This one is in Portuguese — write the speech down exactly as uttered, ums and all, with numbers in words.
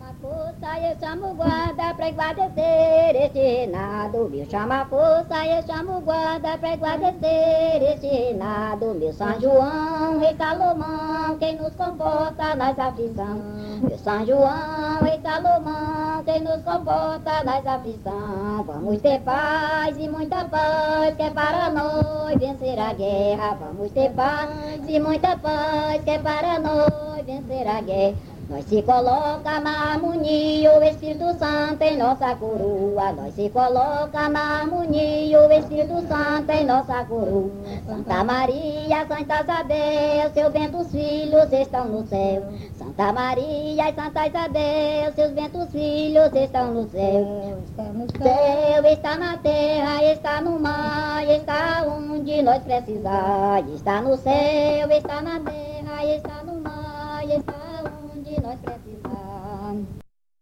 chama a força, eu chamo o guarda pra guardecer este reinado. Meu chama a força, eu chamo o guarda pra guardecer este reinado. Meu São João, rei Salomão, quem nos comporta nas aflições. Meu São João, rei Salomão, quem nos comporta nas aflições. Vamos ter paz e muita paz, que é para nós vencer a guerra. Vamos ter paz e muita paz, que é para nós vencer a guerra. Nós se coloca na harmonia, o Espírito Santo em nossa coroa. Nós se coloca na harmonia, o Espírito Santo em nossa coroa. Santa Maria, Santa Isabel, seus bentos filhos estão no céu. Santa Maria e Santa Isabel, seus bentos filhos estão no céu. Está no céu, está na terra, está no mar, está onde nós precisar. Está no céu, está na terra, está no mar, está onde nós precisamos.